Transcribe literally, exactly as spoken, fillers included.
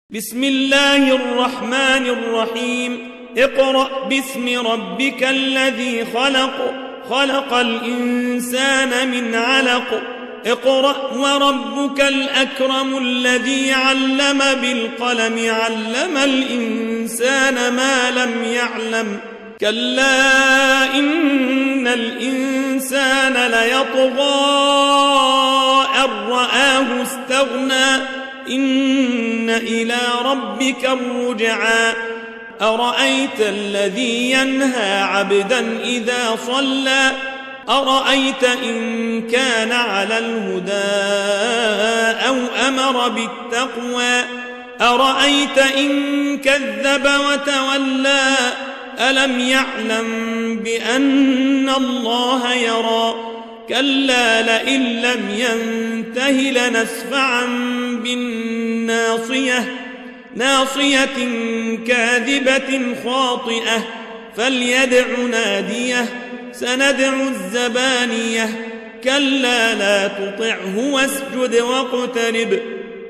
بسم الله الرحمن الرحيم اقرأ باسم ربك الذي خلق خلق الإنسان من علق اقرأ وربك الأكرم الذي علم بالقلم علم الإنسان ما لم يعلم كلا إن الإنسان ليطغى أن رآه استغنى إن إلى ربك الرجعى أرأيت الذي ينهى عبدا إذا صلى أرأيت إن كان على الهدى أو أمر بالتقوى أرأيت إن كذب وتولى ألم يعلم بأن الله يرى كلا لئن لم ينته لنسفعا بالناصية ناصية كاذبة خاطئة فليدع ناديه سندع الزبانية كلا لا تطعه واسجد واقترب